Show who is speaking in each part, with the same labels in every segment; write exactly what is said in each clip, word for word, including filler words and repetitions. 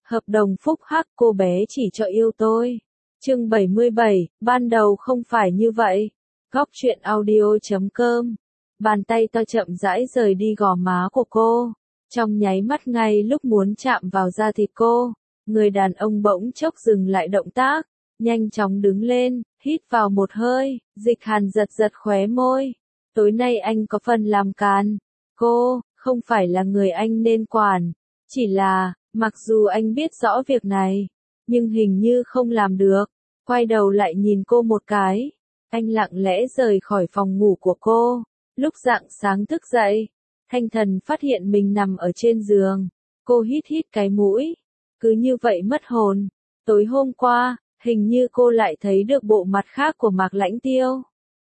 Speaker 1: Hợp đồng phúc hắc, cô bé chỉ cho yêu tôi. Chương bảy mươi bảy, ban đầu không phải như vậy. Góc truyện audio chấm com. Bàn tay to chậm rãi rời đi gò má của cô. Trong nháy mắt ngay lúc muốn chạm vào da thịt cô, người đàn ông bỗng chốc dừng lại động tác, nhanh chóng đứng lên, hít vào một hơi, Dịch Hàn giật giật khóe môi. Tối nay anh có phần làm càn. Cô, không phải là người anh nên quản. Chỉ là, mặc dù anh biết rõ việc này, nhưng hình như không làm được. Quay đầu lại nhìn cô một cái, anh lặng lẽ rời khỏi phòng ngủ của cô. Lúc rạng sáng thức dậy, Thanh Thần phát hiện mình nằm ở trên giường. Cô hít hít cái mũi, cứ như vậy mất hồn. Tối hôm qua, hình như cô lại thấy được bộ mặt khác của Mạc Lãnh Tiêu.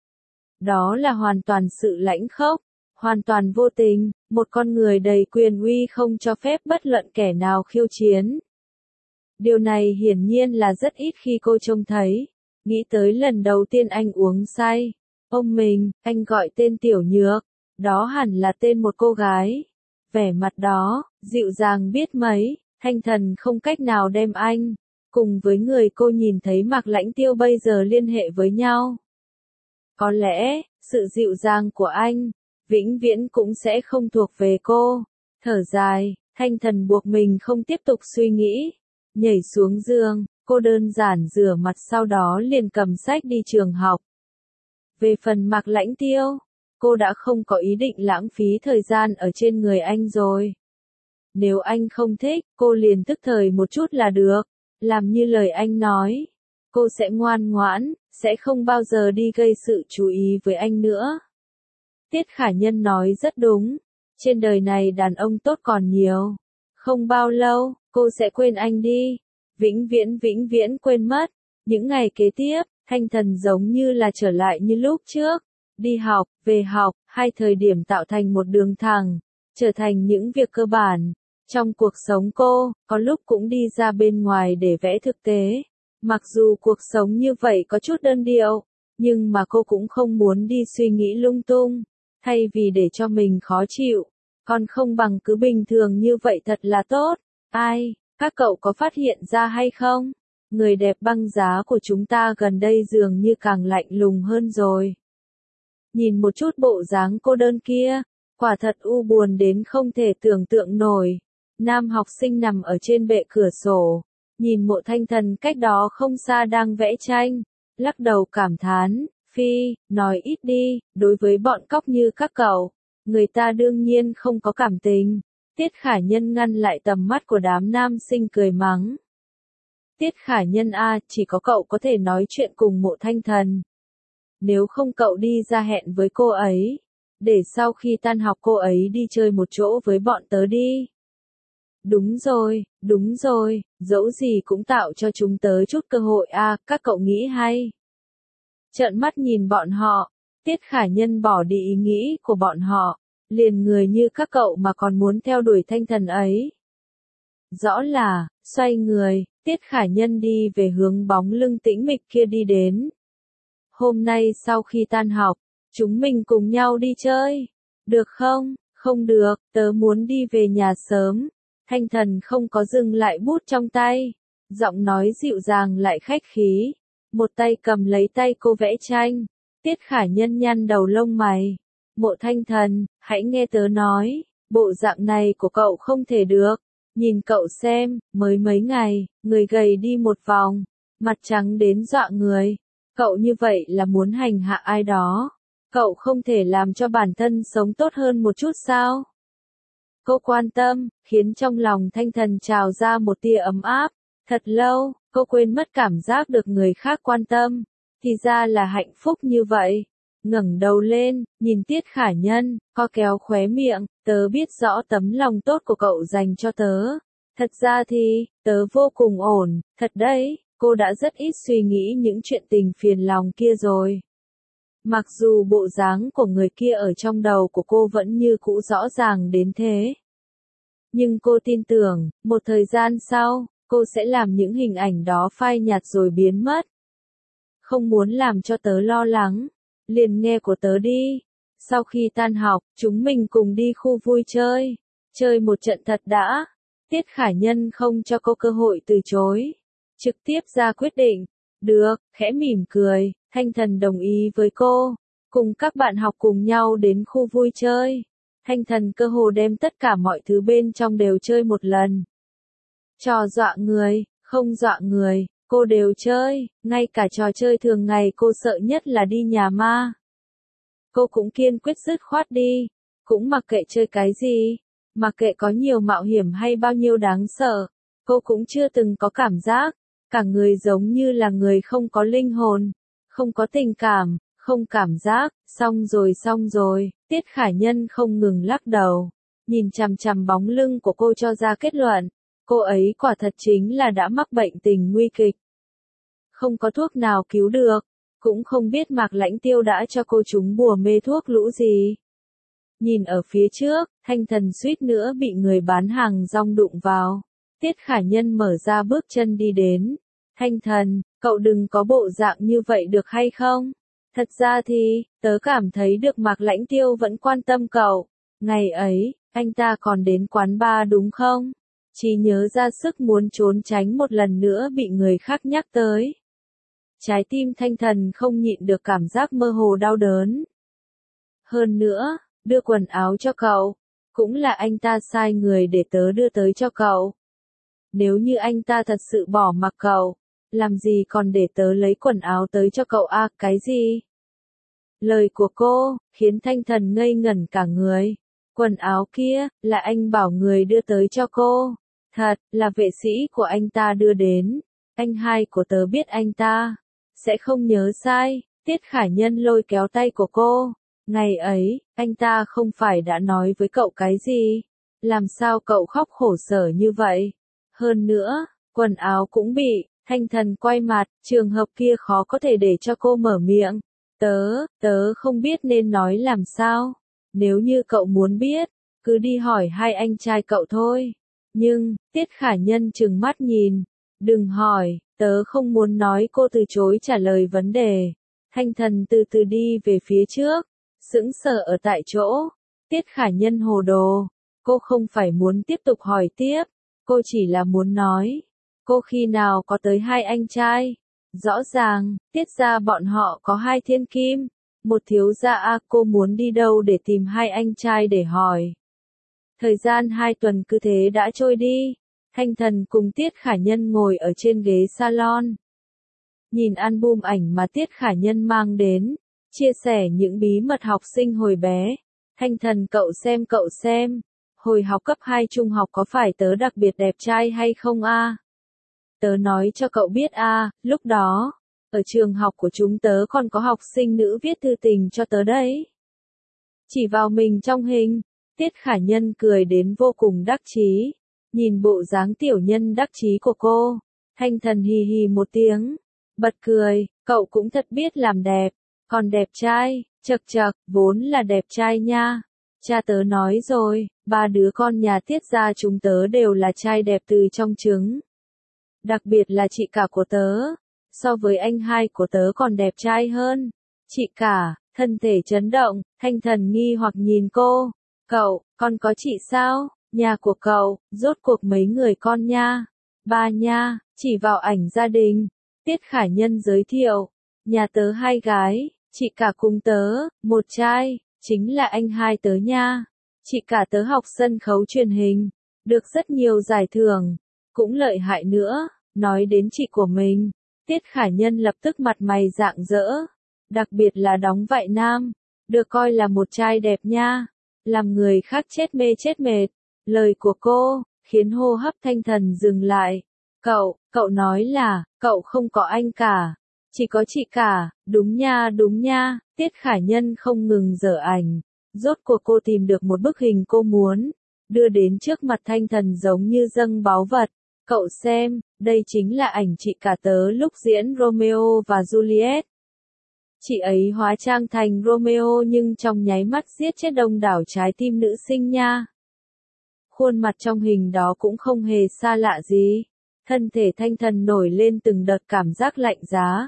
Speaker 1: Đó là hoàn toàn sự lãnh khốc, hoàn toàn vô tình, một con người đầy quyền uy không cho phép bất luận kẻ nào khiêu chiến. Điều này hiển nhiên là rất ít khi cô trông thấy. Nghĩ tới lần đầu tiên anh uống say, ông mình, anh gọi tên Tiểu Nhược, đó hẳn là tên một cô gái. Vẻ mặt đó, dịu dàng biết mấy, Thanh Thần không cách nào đem anh, cùng với người cô nhìn thấy Mạc Lãnh Tiêu bây giờ liên hệ với nhau. Có lẽ, sự dịu dàng của anh, vĩnh viễn cũng sẽ không thuộc về cô. Thở dài, Thanh Thần buộc mình không tiếp tục suy nghĩ. Nhảy xuống giường, cô đơn giản rửa mặt sau đó liền cầm sách đi trường học. Về phần Mạc Lãnh Tiêu, cô đã không có ý định lãng phí thời gian ở trên người anh rồi. Nếu anh không thích, cô liền tức thời một chút là được, làm như lời anh nói. Cô sẽ ngoan ngoãn, sẽ không bao giờ đi gây sự chú ý với anh nữa. Tiết Khả Nhân nói rất đúng, trên đời này đàn ông tốt còn nhiều. Không bao lâu, cô sẽ quên anh đi, vĩnh viễn vĩnh viễn quên mất. Những ngày kế tiếp, Thanh Thần giống như là trở lại như lúc trước, đi học, về học, hai thời điểm tạo thành một đường thẳng, trở thành những việc cơ bản. Trong cuộc sống cô, có lúc cũng đi ra bên ngoài để vẽ thực tế. Mặc dù cuộc sống như vậy có chút đơn điệu, nhưng mà cô cũng không muốn đi suy nghĩ lung tung, thay vì để cho mình khó chịu. Còn không bằng cứ bình thường như vậy thật là tốt. Ai, các cậu có phát hiện ra hay không? Người đẹp băng giá của chúng ta gần đây dường như càng lạnh lùng hơn rồi. Nhìn một chút bộ dáng cô đơn kia, quả thật u buồn đến không thể tưởng tượng nổi. Nam học sinh nằm ở trên bệ cửa sổ, nhìn Mộ Thanh Thần cách đó không xa đang vẽ tranh, lắc đầu cảm thán, Phi, nói ít đi, đối với bọn cóc như các cậu, người ta đương nhiên không có cảm tình. Tiết Khả Nhân ngăn lại tầm mắt của đám nam sinh cười mắng. Tiết Khả Nhân a, chỉ có cậu có thể nói chuyện cùng Mộ Thanh Thần. Nếu không cậu đi ra hẹn với cô ấy, để sau khi tan học cô ấy đi chơi một chỗ với bọn tớ đi. Đúng rồi, đúng rồi, dẫu gì cũng tạo cho chúng tớ chút cơ hội a, các cậu nghĩ hay. Trợn mắt nhìn bọn họ, Tiết Khả Nhân bỏ đi ý nghĩ của bọn họ, liền người như các cậu mà còn muốn theo đuổi Thanh Thần ấy. Rõ là, xoay người, Tiết Khả Nhân đi về hướng bóng lưng tĩnh mịch kia đi đến. Hôm nay sau khi tan học, chúng mình cùng nhau đi chơi. Được không? Không được, tớ muốn đi về nhà sớm. Thanh Thần không có dừng lại bút trong tay. Giọng nói dịu dàng lại khách khí. Một tay cầm lấy tay cô vẽ tranh. Tiết Khả Nhân nhăn đầu lông mày. Mộ Thanh Thần, hãy nghe tớ nói. Bộ dạng này của cậu không thể được. Nhìn cậu xem, mới mấy ngày, người gầy đi một vòng. Mặt trắng đến dọa người. Cậu như vậy là muốn hành hạ ai đó. Cậu không thể làm cho bản thân sống tốt hơn một chút sao? Cô quan tâm, khiến trong lòng Thanh Thần trào ra một tia ấm áp. Thật lâu, cô quên mất cảm giác được người khác quan tâm. Thì ra là hạnh phúc như vậy. Ngẩng đầu lên, nhìn Tiết Khả Nhân, co kéo khóe miệng, tớ biết rõ tấm lòng tốt của cậu dành cho tớ. Thật ra thì, tớ vô cùng ổn, thật đấy, cô đã rất ít suy nghĩ những chuyện tình phiền lòng kia rồi. Mặc dù bộ dáng của người kia ở trong đầu của cô vẫn như cũ rõ ràng đến thế. Nhưng cô tin tưởng, một thời gian sau, cô sẽ làm những hình ảnh đó phai nhạt rồi biến mất. Không muốn làm cho tớ lo lắng, liền nghe của tớ đi. Sau khi tan học, chúng mình cùng đi khu vui chơi. Chơi một trận thật đã. Tiết Khả Nhân không cho cô cơ hội từ chối. Trực tiếp ra quyết định. Được, khẽ mỉm cười, Thanh Thần đồng ý với cô. Cùng các bạn học cùng nhau đến khu vui chơi. Thanh Thần cơ hồ đem tất cả mọi thứ bên trong đều chơi một lần. Trò dọa người, không dọa người, cô đều chơi, ngay cả trò chơi thường ngày cô sợ nhất là đi nhà ma. Cô cũng kiên quyết dứt khoát đi, cũng mặc kệ chơi cái gì, mặc kệ có nhiều mạo hiểm hay bao nhiêu đáng sợ, cô cũng chưa từng có cảm giác, cả người giống như là người không có linh hồn, không có tình cảm, không cảm giác, xong rồi xong rồi, Tiết Khả Nhân không ngừng lắc đầu, nhìn chằm chằm bóng lưng của cô cho ra kết luận, cô ấy quả thật chính là đã mắc bệnh tình nguy kịch. Không có thuốc nào cứu được, cũng không biết Mạc Lãnh Tiêu đã cho cô trúng bùa mê thuốc lũ gì. Nhìn ở phía trước, Thanh Thần suýt nữa bị người bán hàng rong đụng vào. Tiết Khả Nhân mở ra bước chân đi đến. Thanh Thần, cậu đừng có bộ dạng như vậy được hay không? Thật ra thì, tớ cảm thấy được Mạc Lãnh Tiêu vẫn quan tâm cậu. Ngày ấy, anh ta còn đến quán bar đúng không? Chỉ nhớ ra sức muốn trốn tránh một lần nữa bị người khác nhắc tới. Trái tim Thanh Thần không nhịn được cảm giác mơ hồ đau đớn. Hơn nữa, đưa quần áo cho cậu, cũng là anh ta sai người để tớ đưa tới cho cậu. Nếu như anh ta thật sự bỏ mặc cậu, làm gì còn để tớ lấy quần áo tới cho cậu à, cái gì? Lời của cô, khiến Thanh Thần ngây ngẩn cả người. Quần áo kia, là anh bảo người đưa tới cho cô. Thật, là vệ sĩ của anh ta đưa đến. Anh hai của tớ biết anh ta sẽ không nhớ sai. Tiết Khả Nhân lôi kéo tay của cô. Ngày ấy, anh ta không phải đã nói với cậu cái gì? Làm sao cậu khóc khổ sở như vậy? Hơn nữa, quần áo cũng bị. Thanh Thần quay mặt, trường hợp kia khó có thể để cho cô mở miệng. Tớ, tớ không biết nên nói làm sao. Nếu như cậu muốn biết, cứ đi hỏi hai anh trai cậu thôi. Nhưng, Tiết Khả Nhân trừng mắt nhìn. Đừng hỏi, tớ không muốn nói, cô từ chối trả lời vấn đề. Thanh Thần từ từ đi về phía trước, sững sờ ở tại chỗ. Tiết Khả Nhân hồ đồ. Cô không phải muốn tiếp tục hỏi tiếp, cô chỉ là muốn nói. Cô khi nào có tới hai anh trai? Rõ ràng, Tiết gia bọn họ có hai thiên kim. Một thiếu gia a, cô muốn đi đâu để tìm hai anh trai để hỏi. Thời gian hai tuần cứ thế đã trôi đi. Thanh Thần cùng Tiết Khả Nhân ngồi ở trên ghế salon. Nhìn album ảnh mà Tiết Khả Nhân mang đến, chia sẻ những bí mật học sinh hồi bé. Thanh Thần, cậu xem cậu xem, hồi học cấp hai trung học có phải tớ đặc biệt đẹp trai hay không a? Tớ nói cho cậu biết a, lúc đó, ở trường học của chúng tớ còn có học sinh nữ viết thư tình cho tớ đấy. Chỉ vào mình trong hình, Tiết Khả Nhân cười đến vô cùng đắc chí. Nhìn bộ dáng tiểu nhân đắc chí của cô, Thanh Thần hì hì một tiếng, bật cười, cậu cũng thật biết làm đẹp, còn đẹp trai, chật chật, vốn là đẹp trai nha. Cha tớ nói rồi, ba đứa con nhà Tiết gia chúng tớ đều là trai đẹp từ trong trứng. Đặc biệt là chị cả của tớ, so với anh hai của tớ còn đẹp trai hơn. Chị cả, thân thể chấn động, Thanh Thần nghi hoặc nhìn cô, cậu, con có chị sao? Nhà của cậu, rốt cuộc mấy người con nha? Ba nha, chỉ vào ảnh gia đình. Tiết Khả Nhân giới thiệu, nhà tớ hai gái, chị cả cùng tớ, một trai, chính là anh hai tớ nha. Chị cả tớ học sân khấu truyền hình, được rất nhiều giải thưởng, cũng lợi hại nữa. Nói đến chị của mình, Tiết Khả Nhân lập tức mặt mày rạng rỡ, đặc biệt là đóng vai nam, được coi là một trai đẹp nha, làm người khác chết mê chết mệt. Lời của cô, khiến hô hấp Thanh Thần dừng lại. Cậu, cậu nói là, cậu không có anh cả, chỉ có chị cả, đúng nha đúng nha. Tiết Khả Nhân không ngừng giở ảnh, rốt cuộc cô tìm được một bức hình cô muốn, đưa đến trước mặt Thanh Thần giống như dâng báu vật. Cậu xem, đây chính là ảnh chị cả tớ lúc diễn Romeo và Juliet. Chị ấy hóa trang thành Romeo nhưng trong nháy mắt giết chết đông đảo trái tim nữ sinh nha. Khuôn mặt trong hình đó cũng không hề xa lạ gì. Thân thể Thanh Thần nổi lên từng đợt cảm giác lạnh giá.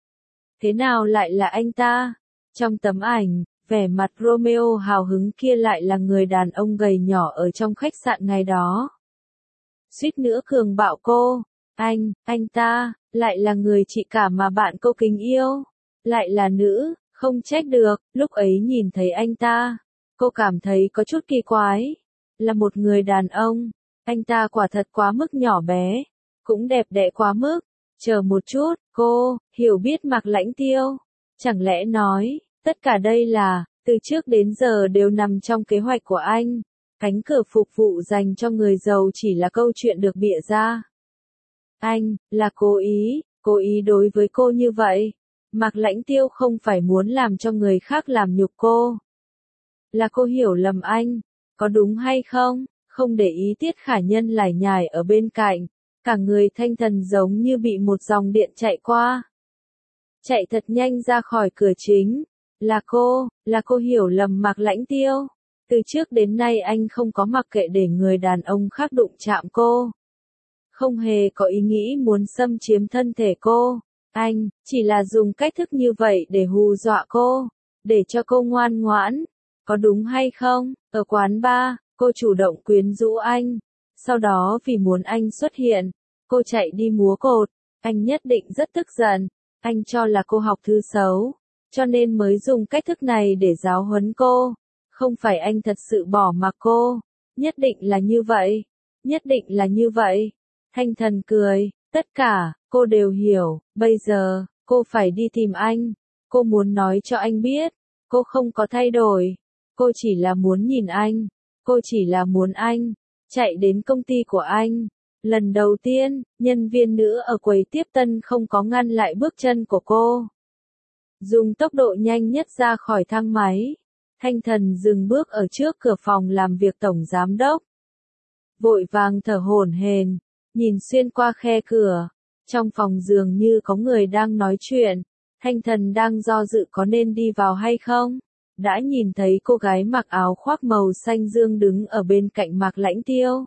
Speaker 1: Thế nào lại là anh ta? Trong tấm ảnh, vẻ mặt Romeo hào hứng kia lại là người đàn ông gầy nhỏ ở trong khách sạn ngày đó. suýt nữa cường bạo cô. Anh, anh ta, lại là người chị cả mà bạn cô kính yêu. Lại là nữ, không trách được, lúc ấy nhìn thấy anh ta. Cô cảm thấy có chút kỳ quái. Là một người đàn ông. Anh ta quả thật quá mức nhỏ bé. Cũng đẹp đẽ quá mức. Chờ một chút, cô, hiểu biết Mạc Lãnh Tiêu. Chẳng lẽ nói, tất cả đây là, từ trước đến giờ đều nằm trong kế hoạch của anh. Cánh cửa phục vụ dành cho người giàu chỉ là câu chuyện được bịa ra. Anh, là cố ý, cố ý đối với cô như vậy. Mạc Lãnh Tiêu không phải muốn làm cho người khác làm nhục cô. Là cô hiểu lầm anh, có đúng hay không? Không để ý Tiết Khả Nhân lải nhải ở bên cạnh, cả người thanh thần giống như bị một dòng điện chạy qua. Chạy thật nhanh ra khỏi cửa chính. Là cô, là cô hiểu lầm Mạc Lãnh Tiêu. Từ trước đến nay anh không có mặc kệ để người đàn ông khác đụng chạm cô. Không hề có ý nghĩ muốn xâm chiếm thân thể cô. Anh, chỉ là dùng cách thức như vậy để hù dọa cô, để cho cô ngoan ngoãn. Có đúng hay không? Ở quán bar, cô chủ động quyến rũ anh. Sau đó vì muốn anh xuất hiện, cô chạy đi múa cột. Anh nhất định rất tức giận. Anh cho là cô học thư xấu, cho nên mới dùng cách thức này để giáo huấn cô. Không phải anh thật sự bỏ mặc cô. Nhất định là như vậy. Nhất định là như vậy. Thanh Thần cười. Tất cả, cô đều hiểu. Bây giờ, cô phải đi tìm anh. Cô muốn nói cho anh biết. Cô không có thay đổi. Cô chỉ là muốn nhìn anh. Cô chỉ là muốn anh chạy đến công ty của anh. Lần đầu tiên, nhân viên nữ ở quầy tiếp tân không có ngăn lại bước chân của cô. Dùng tốc độ nhanh nhất ra khỏi thang máy. Thanh Thần dừng bước ở trước cửa phòng làm việc tổng giám đốc. Vội vàng thở hổn hển, nhìn xuyên qua khe cửa. Trong phòng dường như có người đang nói chuyện. Thanh Thần đang do dự có nên đi vào hay không. Đã nhìn thấy cô gái mặc áo khoác màu xanh dương đứng ở bên cạnh Mạc Lãnh Tiêu.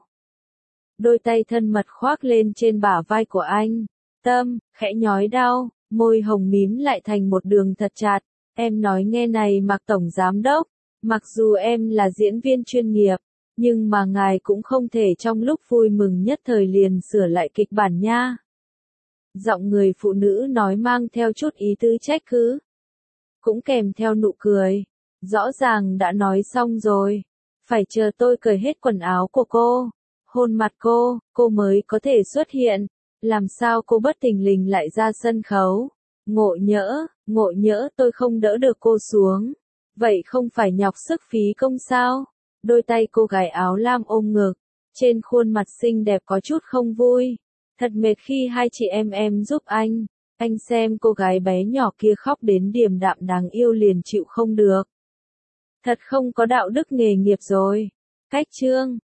Speaker 1: Đôi tay thân mật khoác lên trên bả vai của anh. Tâm, khẽ nhói đau, môi hồng mím lại thành một đường thật chặt. Em nói nghe này Mạc Tổng Giám Đốc, mặc dù em là diễn viên chuyên nghiệp, nhưng mà ngài cũng không thể trong lúc vui mừng nhất thời liền sửa lại kịch bản nha. Giọng người phụ nữ nói mang theo chút ý tứ trách cứ. Cũng kèm theo nụ cười. Rõ ràng đã nói xong rồi. Phải chờ tôi cởi hết quần áo của cô, hôn mặt cô, cô mới có thể xuất hiện. Làm sao cô bất thình lình lại ra sân khấu? Ngộ nhỡ, ngộ nhỡ tôi không đỡ được cô xuống. Vậy không phải nhọc sức phí công sao? Đôi tay cô gái áo lam ôm ngực. Trên khuôn mặt xinh đẹp có chút không vui. Thật mệt khi hai chị em em giúp anh. Anh xem cô gái bé nhỏ kia khóc đến điềm đạm đáng yêu liền chịu không được. Thật không có đạo đức nghề nghiệp rồi. Cách chương